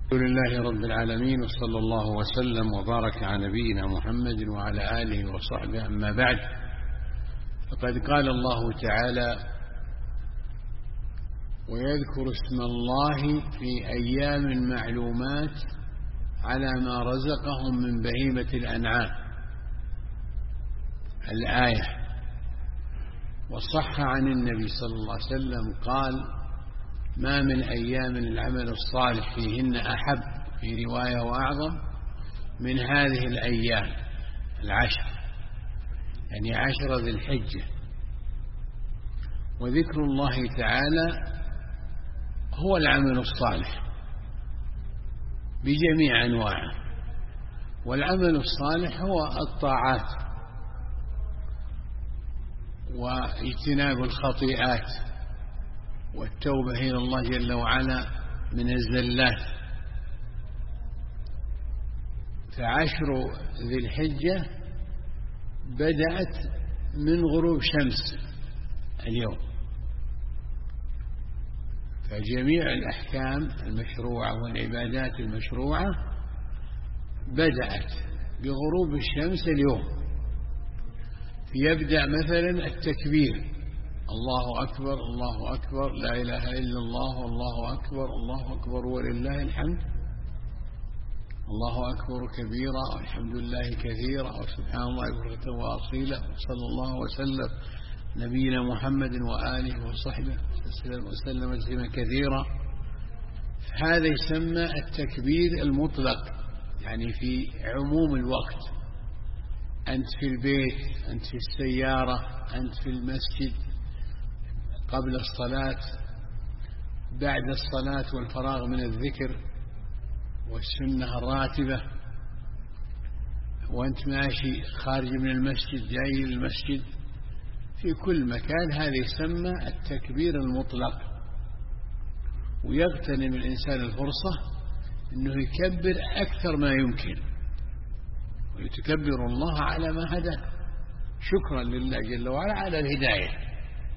الحمد لله رب العالمين، وصلى الله وسلم وبارك على نبينا محمد وعلى آله وصحبه. أما بعد، فقد قال الله تعالى: ويذكر اسم الله في أيام معلومات على ما رزقهم من بهيمة الأنعام. الآية. وصح عن النبي صلى الله عليه وسلم قال: ما من أيام العمل الصالح فيهن أحب، في رواية وأعظم، من هذه الأيام العشر، يعني 10 ذي الحجة. وذكر الله تعالى هو العمل الصالح بجميع أنواعه، والعمل الصالح هو الطاعات واجتناب الخطيئات والتوبة إلى الله جل وعلا من الزلات. فعشر ذي الحجة بدأت من غروب شمس اليوم، فجميع الأحكام المشروعة والعبادات المشروعة بدأت بغروب الشمس اليوم. يبدأ مثلا التكبير: الله أكبر الله أكبر، لا إله إلا الله، الله أكبر الله أكبر ولله الحمد، الله أكبر كبيرا والحمد لله كثيرا وسبحان الله بكرة وأصيلا، وصلى الله وسلم نبينا محمد وآله وصحبه وسلم تسليما كثيرا. هذا يسمى التكبير المطلق، يعني في عموم الوقت. أنت في البيت، أنت في السيارة، أنت في المسجد، قبل الصلاة، بعد الصلاة والفراغ من الذكر والسنة الراتبة، وأنت ماشي خارج من المسجد جاي للمسجد، في كل مكان. هذا يسمى التكبير المطلق. ويغتنم الإنسان الفرصة أنه يكبر أكثر ما يمكن، ويتكبر الله على ما هدى، شكرا لله جل وعلا على الهداية.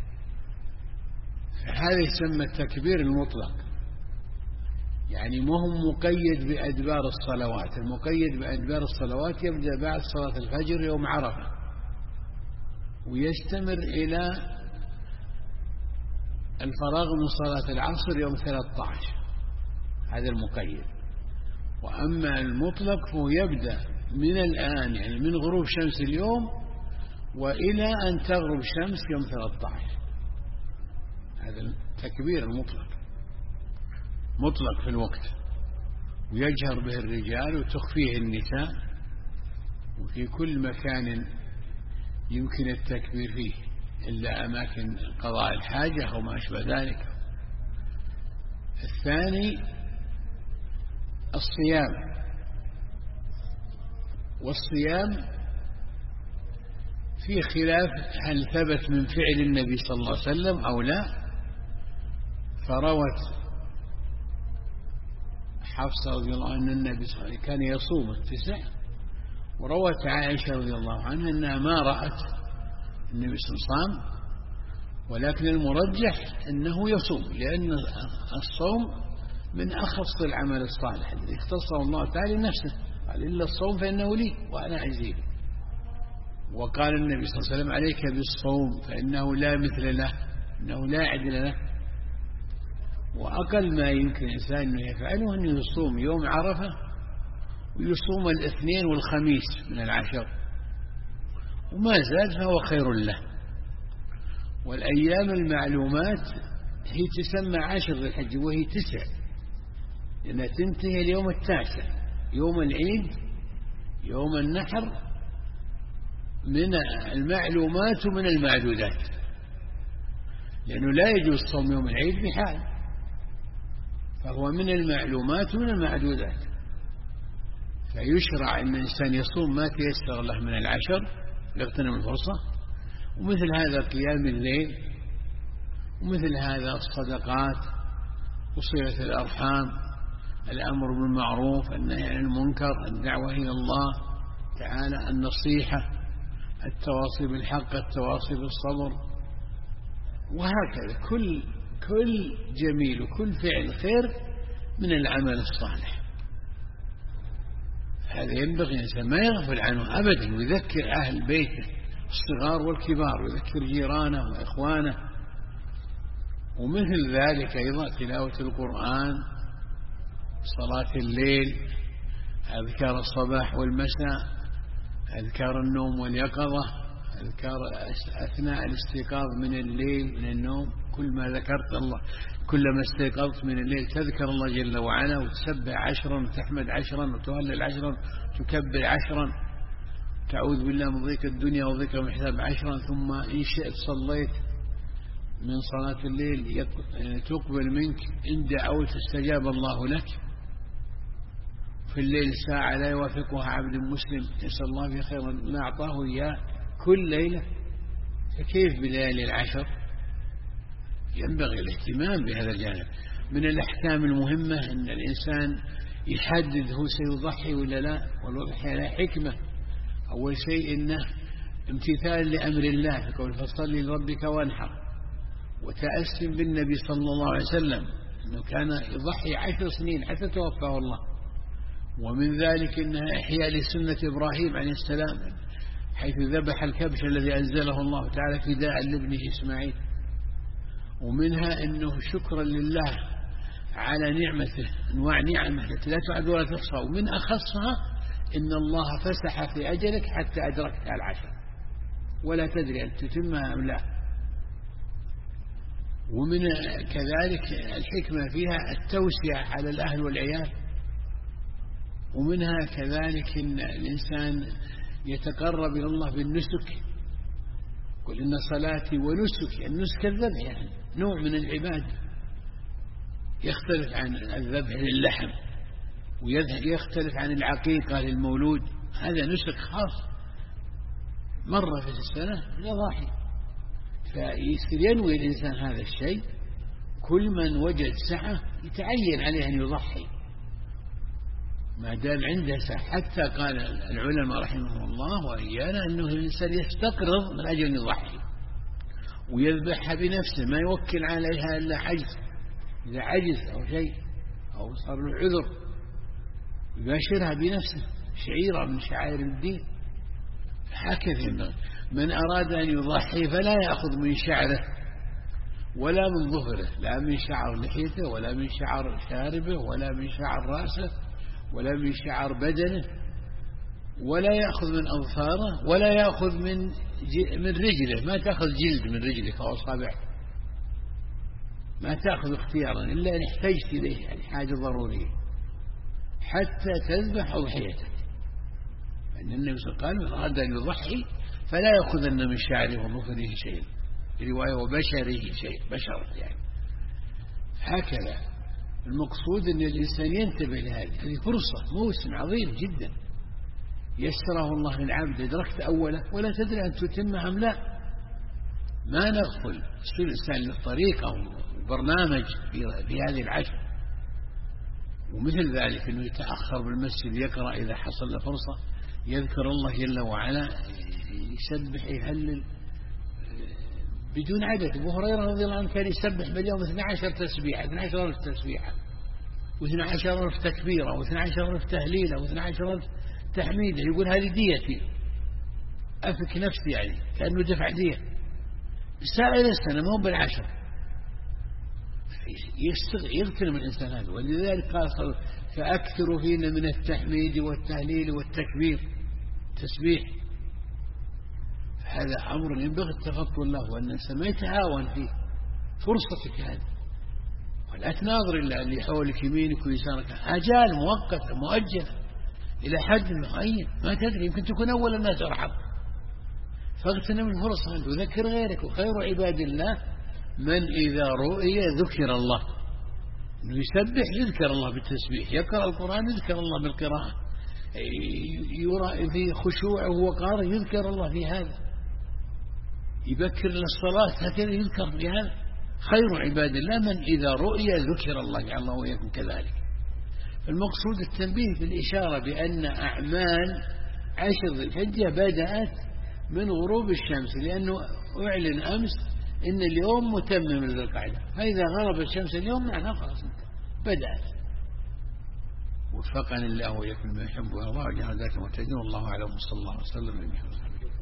هذا يسمى التكبير المطلق، يعني ما هو مقيد بأدبار الصلوات. المقيد بأدبار الصلوات يبدأ بعد صلاة الفجر يوم عرفة، ويستمر إلى الفراغ من صلاة العصر يوم 13. هذا المقيد. وأما المطلق فهو يبدأ من الآن، يعني من غروب شمس اليوم وإلى أن تغرب شمس يوم 13. هذا التكبير المطلق، مطلق في الوقت، ويجهر به الرجال وتخفيه النساء، وفي كل مكان يمكن التكبير فيه إلا أماكن قضاء الحاجة أو ما أشبه ذلك. الثاني الصيام. والصيام في خلاف هل ثبت من فعل النبي صلى الله عليه وسلم أو لا. فروت حفصة رضي الله عنها أن النبي صلى الله عليه وسلم كان يصوم التسع، وروت عائشة رضي الله عنها أنها ما رأت النبي صلى الله عليه وسلم، ولكن المرجح أنه يصوم، لأن الصوم من أخص العمل الصالح الذي اختصه الله تعالى لنفسه، قال: إلا الصوم فإنه لي وأنا أجزيه. وقال النبي صلى الله عليه وسلم: عليك بالصوم فإنه لا مثل له، إنه لا عدل له. وأقل ما يمكن الإنسان أنه يفعله أنه يصوم يوم عرفة، ويصوم الاثنين والخميس من العشر، وما زاد فهو خير له. والأيام المعلومات هي تسمى 10 ذي الحجة، وهي 9، لأنها تنتهي اليوم 9، يوم العيد، يوم النحر، من المعلومات ومن المعدودات، لأنه لا يجوز صوم يوم العيد بحال، فهو من المعلومات ومن المعدودات. فيشرع أن الإنسان يصوم ما تيسر له من العشر يغتنم الفرصة، ومثل هذا قيام الليل، ومثل هذا الصدقات وصلة الأرحام، الأمر بالمعروف، النهي عن المنكر، الدعوة إلى الله تعالى، النصيحة، التواصي بالحق، التواصي بالصبر، وهكذا كل جميل وكل فعل خير من العمل الصالح. هذا ينبغي الإنسان ما يغفل عنه أبدا، ويذكر أهل بيته الصغار والكبار، ويذكر جيرانه وإخوانه. ومثل ذلك أيضا تلاوة القرآن، صلاة الليل، أذكار الصباح والمساء، أذكار النوم واليقظة، أذكار أثناء الاستيقاظ من الليل من النوم. كل ما ذكرت الله، كلما استيقظت من الليل تذكر الله جل وعلا، وتسبح 10 وتحمد 10 وتهلل 10 وتكبر 10، تعوذ بالله من ضيق الدنيا وضيق الحساب 10. ثم إن شئت صليت من صلاة الليل تقبل منك إن دعوت استجاب الله لك. في الليل ساعة لا يوافقها عبد مسلم يسأل الله في خير ما أعطاه إياه كل ليلة، فكيف بليالي العشر؟ ينبغي الاهتمام بهذا الجانب. من الأحكام المهمة أن الإنسان يحدد هو سيضحي ولا لا، والوضحية لا حكمة. أول شيء إنه امتثال لأمر الله، فقول فصل لربك وانحر، وتأسم بالنبي صلى الله عليه وسلم أنه كان يضحي 10 سنين حتى توفاه الله. ومن ذلك إنها إحياء لسنة إبراهيم عليه السلام، حيث ذبح الكبش الذي أنزله الله تعالى فداء لابنه إسماعيل. ومنها أنه شكرا لله على نعمته، أنواع نعمة التي لا تعد ولا تحصى، ومن أخصها إن الله فسح في أجلك حتى أدركت العشر ولا تدري أن تتمها أم لا. ومن كذلك الحكمة فيها التوسعة على الأهل والعيال. ومنها كذلك إن الإنسان يتقرب إلى الله بالنسك. قل إن صلاتي ونسكي، النسك الذبح يعني نوع من العبادة، يختلف عن الذبح للحم، ويختلف عن العقيقة للمولود، هذا نسك خاص مرة في السنة لضاحي. فيصير ينوي الإنسان هذا الشيء، كل من وجد سعة يتعين عليه أن يضحي ما دام عنده سعة. حتى قال العلماء رحمهم الله وإيانا أنه الإنسان يستقرض من أجل أن يضحي ويذبحها بنفسه، ما يوكل عليها إلا عجز. إذا عجز أو شيء أو صار له عذر يباشرها بنفسه، شعيرة من شعائر الدين. هكذا من أراد أن يضحي فلا يأخذ من شعره ولا من ظهره، لا من شعر لحيته ولا من شعر شاربه ولا من شعر رأسه ولا من شعر بدنه، ولا يأخذ من أظفاره ولا يأخذ من رجله. ما تأخذ جلد من رجلك أو أصابعك، ما تأخذ اختيارا إلا إن احتجت إليه، يعني حاجة ضرورية، حتى تذبح أضحيتك. لأن النبي صلى الله عليه وسلم قال: من أراد أن يضحي فلا يأخذن من شعره وظفره شيء، في رواية وبشره شيء، بشر يعني. هكذا المقصود أن الإنسان ينتبه لهذه فرصة، موسم عظيم جدا يسره الله للعبد. أدركت أوله ولا تدري أن تتمه أم لا. ما نغفل الإنسان للطريق أو برنامج في هذه العشر. ومثل ذلك أنه يتأخر بالمسجد، يقرأ إذا حصل له فرصة، يذكر الله جل وعلا، يسبح يهلل بدون عدد. أبو هريرة رضي الله عنه كان يسبح باليوم 12 تسبيحة، 12,000 تسبيحة، و12,000 تكبيرة، و12,000 تهليلة، و12,000 تحميدة. يقول هذه ديتي، أفك نفسي، يعني كأنه دفع دية سائر السنة، ما هو بالعشر. يغتنم الإنسان هذا. ولذلك قال فأكثروا فينا من التحميد والتهليل والتكبير، تسبيح. هذا أمر ينبغي التفضل له، وأن الإنسان ما يتهاون فيه. فرصتك هذه، ولا تناظر إلا اللي حولك يمينك ويسارك، آجال مؤقتة مؤجلة إلى حد معين، ما تدري، يمكن تكون أول الناس أرحم. فاغتنم الفرصة أن تذكر غيرك. وخير عباد الله من إذا رؤي ذكر الله، إنه يسبح يذكر الله بالتسبيح، يقرأ القرآن يذكر الله بالقراءة، يرى في خشوعه وقاره يذكر الله في هذا، يبكر للصلاة هكذا يذكر في هذا. خير عباد الله من إذا رؤي ذكر الله، جعل الله وإياكم كذلك. المقصود التنبيه بالإشارة بأن أعمال 10 ذي الحجة بدأت من غروب الشمس، لأنه أعلن أمس إن اليوم متمم ذي القعدة، فإذا غرب الشمس اليوم معناه خلاص بدأت. وفقني الله وإياكم لما يحب ويرضى وجعل ذلك المعتدين والله أعلم. صلى الله عليه وسلم.